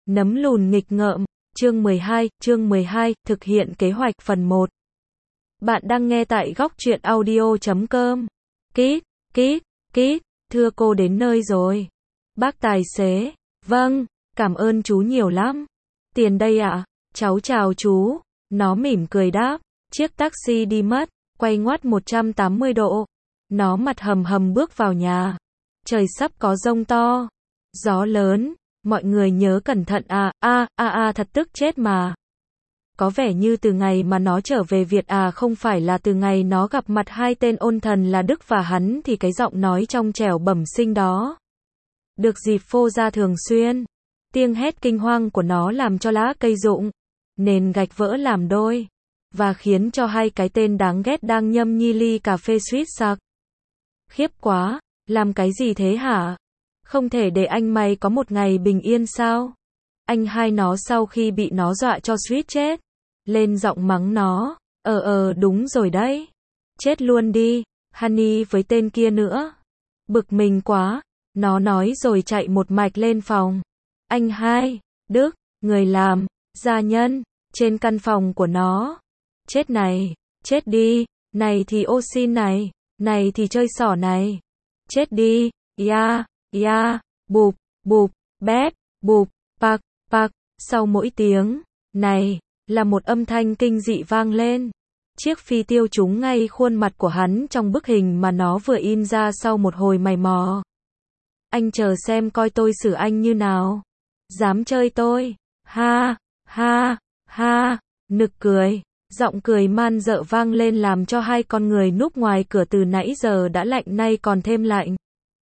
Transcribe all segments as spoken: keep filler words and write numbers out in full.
Nấm lùn nghịch ngợm, chương mười hai, chương mười hai, thực hiện kế hoạch phần một. Bạn đang nghe tại góc truyện audio chấm com. Kít, kít, kít, thưa cô đến nơi rồi. Bác tài xế, vâng, cảm ơn chú nhiều lắm. Tiền đây ạ, à? Cháu chào chú. Nó mỉm cười đáp, chiếc taxi đi mất, quay ngoắt một trăm tám mươi độ. Nó mặt hầm hầm bước vào nhà. Trời sắp có giông to, gió lớn. Mọi người nhớ cẩn thận à, a, a a thật tức chết mà. Có vẻ như từ ngày mà nó trở về Việt à không phải là từ ngày nó gặp mặt hai tên ôn thần là Đức và hắn thì cái giọng nói trong trẻo bẩm sinh đó. Được dịp phô ra thường xuyên. Tiếng hét kinh hoàng của nó làm cho lá cây rụng. Nền gạch vỡ làm đôi. Và khiến cho hai cái tên đáng ghét đang nhâm nhi ly cà phê suýt sặc. Khiếp quá, làm cái gì thế hả? Không thể để anh mày có một ngày bình yên sao? Anh hai nó sau khi bị nó dọa cho suýt chết. Lên giọng mắng nó. Ờ ờ đúng rồi đấy. Chết luôn đi. Honey với tên kia nữa. Bực mình quá. Nó nói rồi chạy một mạch lên phòng. Anh hai, Đức, người làm, gia nhân, trên căn phòng của nó. Chết này, chết đi. Này thì ô xin này. Này thì chơi xỏ này. Chết đi. Yeah. Ya, bụp, bụp, bép, bụp, bạc, bạc, sau mỗi tiếng, này, là một âm thanh kinh dị vang lên. Chiếc phi tiêu trúng ngay khuôn mặt của hắn trong bức hình mà nó vừa in ra sau một hồi mày mò. Anh chờ xem coi tôi xử anh như nào. Dám chơi tôi, ha, ha, ha, nực cười. Giọng cười man dợ vang lên làm cho hai con người núp ngoài cửa từ nãy giờ đã lạnh nay còn thêm lạnh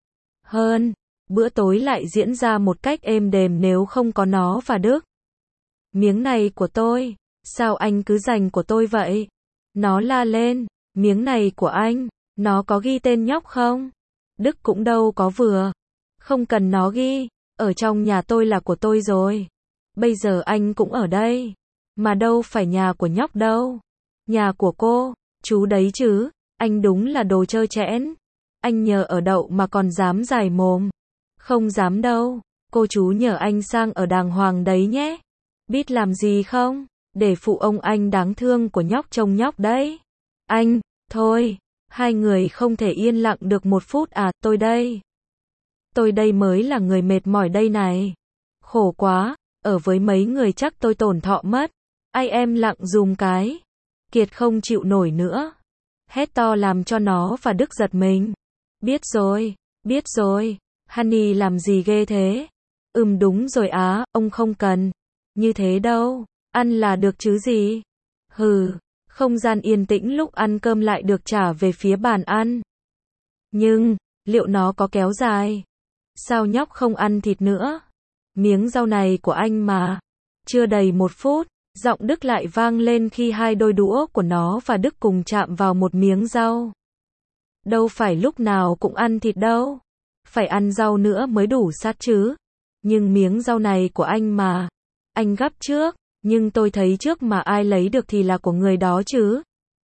hơn. Bữa tối lại diễn ra một cách êm đềm nếu không có nó và Đức. Miếng này của tôi, sao anh cứ giành của tôi vậy? Nó la lên, miếng này của anh, nó có ghi tên nhóc không? Đức cũng đâu có vừa. Không cần nó ghi, ở trong nhà tôi là của tôi rồi. Bây giờ anh cũng ở đây. Mà đâu phải nhà của nhóc đâu. Nhà của cô, chú đấy chứ, anh đúng là đồ trơ trẽn. Anh nhờ ở đậu mà còn dám dài mồm. Không dám đâu, cô chú nhờ anh sang ở đàng hoàng đấy nhé. Biết làm gì không? Để phụ ông anh đáng thương của nhóc trông nhóc đấy. Anh, thôi, hai người không thể yên lặng được một phút à, tôi đây. Tôi đây mới là người mệt mỏi đây này. Khổ quá, ở với mấy người chắc tôi tổn thọ mất. Ai em lặng dùm cái. Kiệt không chịu nổi nữa. Hét to làm cho nó và Đức giật mình. Biết rồi, biết rồi. Honey làm gì ghê thế? Ừm đúng rồi á, ông không cần. Như thế đâu, ăn là được chứ gì? Hừ, không gian yên tĩnh lúc ăn cơm lại được trả về phía bàn ăn. Nhưng, liệu nó có kéo dài? Sao nhóc không ăn thịt nữa? Miếng rau này của anh mà. Chưa đầy một phút, giọng Đức lại vang lên khi hai đôi đũa của nó và Đức cùng chạm vào một miếng rau. Đâu phải lúc nào cũng ăn thịt đâu. Phải ăn rau nữa mới đủ sát chứ. Nhưng miếng rau này của anh mà. Anh gắp trước, nhưng tôi thấy trước mà ai lấy được thì là của người đó chứ.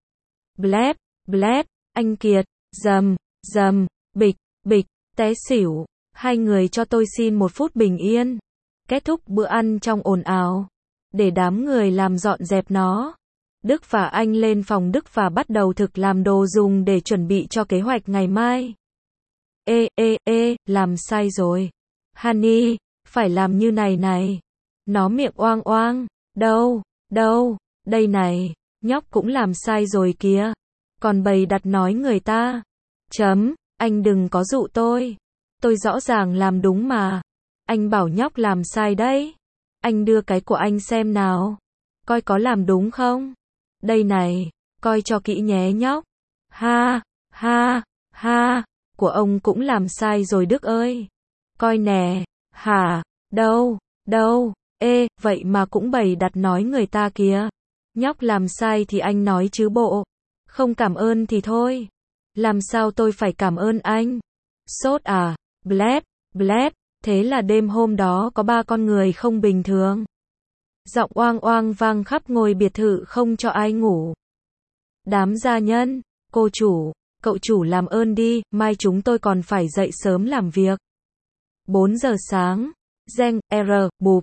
Blép, blép, anh Kiệt, dầm, dầm, bịch, bịch, té xỉu. Hai người cho tôi xin một phút bình yên. Kết thúc bữa ăn trong ồn ào. Để đám người làm dọn dẹp nó. Đức và anh lên phòng Đức và bắt đầu thực làm đồ dùng để chuẩn bị cho kế hoạch ngày mai. Ê, ê, ê, làm sai rồi. Honey, phải làm như này này. Nó miệng oang oang. Đâu, đâu, đây này, nhóc cũng làm sai rồi kìa. Còn bày đặt nói người ta. Chấm, anh đừng có dụ tôi. Tôi rõ ràng làm đúng mà. Anh bảo nhóc làm sai đấy. Anh đưa cái của anh xem nào. Coi có làm đúng không? Đây này, coi cho kỹ nhé nhóc. Ha, ha, ha. Của ông cũng làm sai rồi Đức ơi. Coi nè, hả, đâu, đâu, ê, vậy mà cũng bày đặt nói người ta kìa. Nhóc làm sai thì anh nói chứ bộ. Không cảm ơn thì thôi. Làm sao tôi phải cảm ơn anh? Sốt à, blép, blép, thế là đêm hôm đó có ba con người không bình thường. Giọng oang oang vang khắp ngôi biệt thự không cho ai ngủ. Đám gia nhân, cô chủ. Cậu chủ làm ơn đi, mai chúng tôi còn phải dậy sớm làm việc. bốn giờ sáng, reng, R, bụp.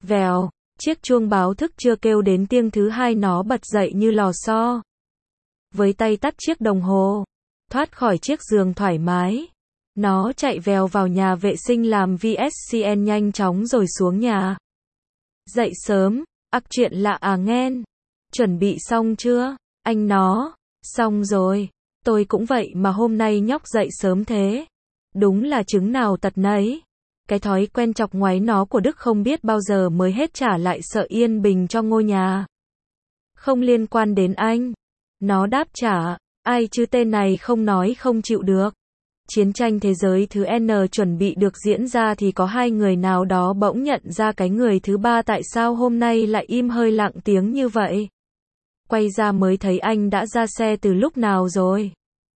Vèo, chiếc chuông báo thức chưa kêu đến tiếng thứ hai nó bật dậy như lò xo. Với tay tắt chiếc đồng hồ, thoát khỏi chiếc giường thoải mái. Nó chạy vèo vào nhà vệ sinh làm vê ét xê en nhanh chóng rồi xuống nhà. Dậy sớm, ặc chuyện lạ à nghen. Chuẩn bị xong chưa? Anh nó, xong rồi. Tôi cũng vậy mà hôm nay nhóc dậy sớm thế. Đúng là trứng nào tật nấy. Cái thói quen chọc ngoáy nó của Đức không biết bao giờ mới hết trả lại sợ yên bình cho ngôi nhà. Không liên quan đến anh. Nó đáp trả, ai chứ tên này không nói không chịu được. Chiến tranh thế giới thứ N chuẩn bị được diễn ra thì có hai người nào đó bỗng nhận ra cái người thứ ba tại sao hôm nay lại im hơi lặng tiếng như vậy. Quay ra mới thấy anh đã ra xe từ lúc nào rồi.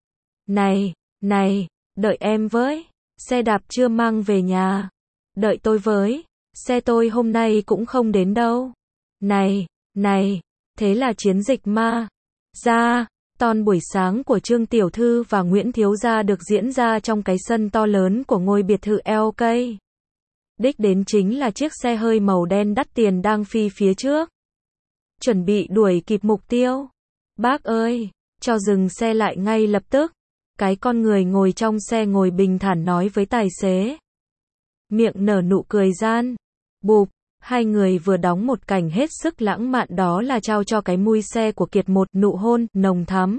Này, này, đợi em với. Xe đạp chưa mang về nhà. Đợi tôi với. Xe tôi hôm nay cũng không đến đâu. Này, này, thế là chiến dịch ma ra. Ton buổi sáng của Trương Tiểu Thư và Nguyễn Thiếu Gia được diễn ra trong cái sân to lớn của ngôi biệt thự lờ ca. Đích đến chính là chiếc xe hơi màu đen đắt tiền đang phi phía trước. Chuẩn bị đuổi kịp mục tiêu. Bác ơi, cho dừng xe lại ngay lập tức. Cái con người ngồi trong xe ngồi bình thản nói với tài xế. Miệng nở nụ cười gian. Bụp, hai người vừa đóng một cảnh hết sức lãng mạn đó là trao cho cái mui xe của Kiệt một nụ hôn nồng thắm.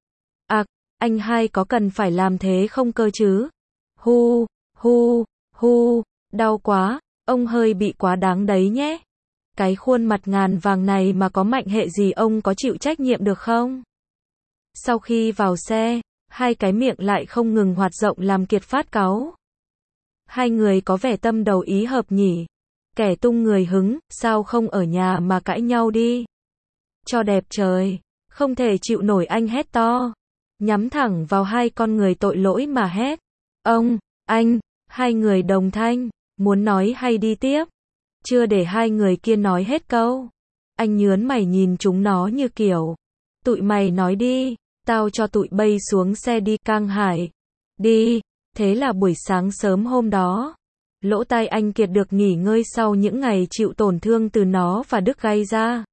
Ặc, à, anh hai có cần phải làm thế không cơ chứ? Hu, hu, hu, đau quá, ông hơi bị quá đáng đấy nhé. Cái khuôn mặt ngàn vàng này mà có mạnh hệ gì ông có chịu trách nhiệm được không? Sau khi vào xe, hai cái miệng lại không ngừng hoạt rộng làm Kiệt phát cáu. Hai người có vẻ tâm đầu ý hợp nhỉ. Kẻ tung người hứng, sao không ở nhà mà cãi nhau đi. Cho đẹp trời, không thể chịu nổi anh hét to. Nhắm thẳng vào hai con người tội lỗi mà hét. Ông, anh, hai người đồng thanh, muốn nói hay đi tiếp. Chưa để hai người kia nói hết câu. Anh nhớn mày nhìn chúng nó như kiểu. Tụi mày nói đi, tao cho tụi bay xuống xe đi Cang Hải. Đi, thế là buổi sáng sớm hôm đó. Lỗ tai anh Kiệt được nghỉ ngơi sau những ngày chịu tổn thương từ nó và Đức gây ra.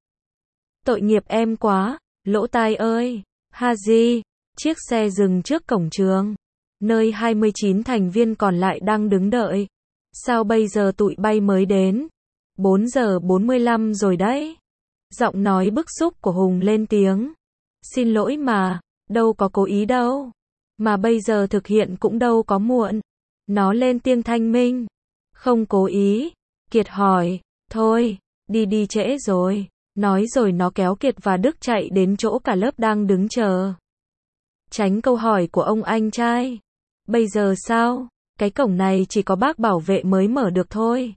Tội nghiệp em quá, lỗ tai ơi. Haji, chiếc xe dừng trước cổng trường, nơi hai mươi chín thành viên còn lại đang đứng đợi. Sao bây giờ tụi bay mới đến? bốn giờ bốn mươi lăm rồi đấy. Giọng nói bức xúc của Hùng lên tiếng. Xin lỗi mà, đâu có cố ý đâu. Mà bây giờ thực hiện cũng đâu có muộn. Nó lên tiếng thanh minh. Không cố ý. Kiệt hỏi, thôi, đi đi trễ rồi. Nói rồi nó kéo Kiệt và Đức chạy đến chỗ cả lớp đang đứng chờ. Tránh câu hỏi của ông anh trai. Bây giờ sao? Cái cổng này chỉ có bác bảo vệ mới mở được thôi.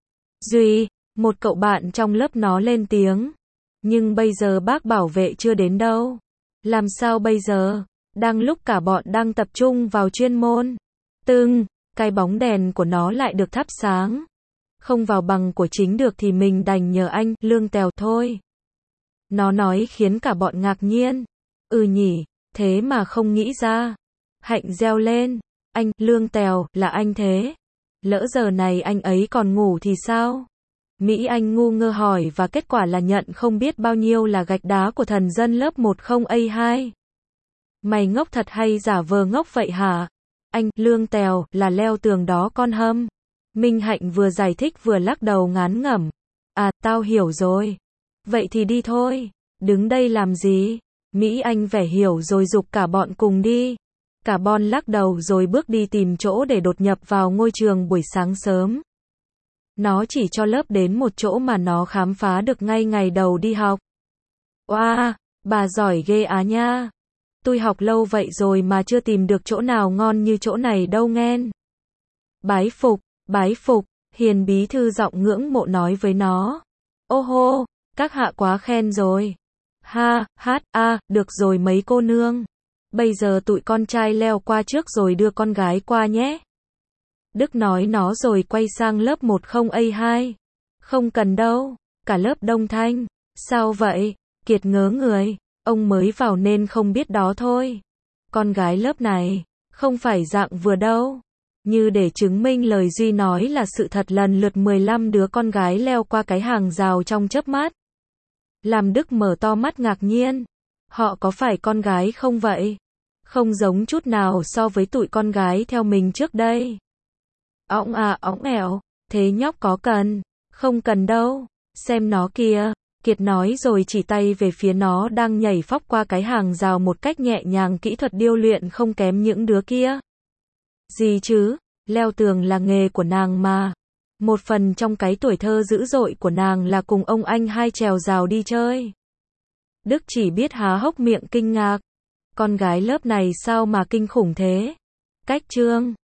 Duy, một cậu bạn trong lớp nó lên tiếng. Nhưng bây giờ bác bảo vệ chưa đến đâu. Làm sao bây giờ? Đang lúc cả bọn đang tập trung vào chuyên môn. Tưng, cái bóng đèn của nó lại được thắp sáng. Không vào bằng của chính được thì mình đành nhờ anh, Lương Tèo thôi. Nó nói khiến cả bọn ngạc nhiên. Ừ nhỉ, thế mà không nghĩ ra. Hạnh reo lên. Anh, Lương Tèo, là anh thế. Lỡ giờ này anh ấy còn ngủ thì sao? Mỹ Anh ngu ngơ hỏi và kết quả là nhận không biết bao nhiêu là gạch đá của thần dân lớp một không A hai. Mày ngốc thật hay giả vờ ngốc vậy hả? Anh, Lương Tèo, là leo tường đó con hâm. Minh Hạnh vừa giải thích vừa lắc đầu ngán ngẩm. À, tao hiểu rồi. Vậy thì đi thôi. Đứng đây làm gì? Mỹ Anh vẻ hiểu rồi giục cả bọn cùng đi. Cả bọn lắc đầu rồi bước đi tìm chỗ để đột nhập vào ngôi trường buổi sáng sớm. Nó chỉ cho lớp đến một chỗ mà nó khám phá được ngay ngày đầu đi học. Oa, bà giỏi ghê á nha. Tôi học lâu vậy rồi mà chưa tìm được chỗ nào ngon như chỗ này đâu nghen. Bái phục, bái phục, Hiền bí thư giọng ngưỡng mộ nói với nó. Ô hô, các hạ quá khen rồi. Ha, hát, a, được rồi mấy cô nương. Bây giờ tụi con trai leo qua trước rồi đưa con gái qua nhé. Đức nói nó rồi quay sang lớp một không A hai. Không cần đâu, cả lớp đông thanh. Sao vậy? Kiệt ngớ người, ông mới vào nên không biết đó thôi. Con gái lớp này, không phải dạng vừa đâu. Như để chứng minh lời Duy nói là sự thật, lần lượt mười lăm đứa con gái leo qua cái hàng rào trong chớp mắt. Làm Đức mở to mắt ngạc nhiên. Họ có phải con gái không vậy? Không giống chút nào so với tụi con gái theo mình trước đây. Õng à õng ẻo, thế nhóc có cần? Không cần đâu, xem nó kìa. Kiệt nói rồi chỉ tay về phía nó đang nhảy phóc qua cái hàng rào một cách nhẹ nhàng, kỹ thuật điêu luyện không kém những đứa kia. Gì chứ, leo tường là nghề của nàng mà. Một phần trong cái tuổi thơ dữ dội của nàng là cùng ông anh hai trèo rào đi chơi. Đức chỉ biết há hốc miệng kinh ngạc. Con gái lớp này sao mà kinh khủng thế? Cách chương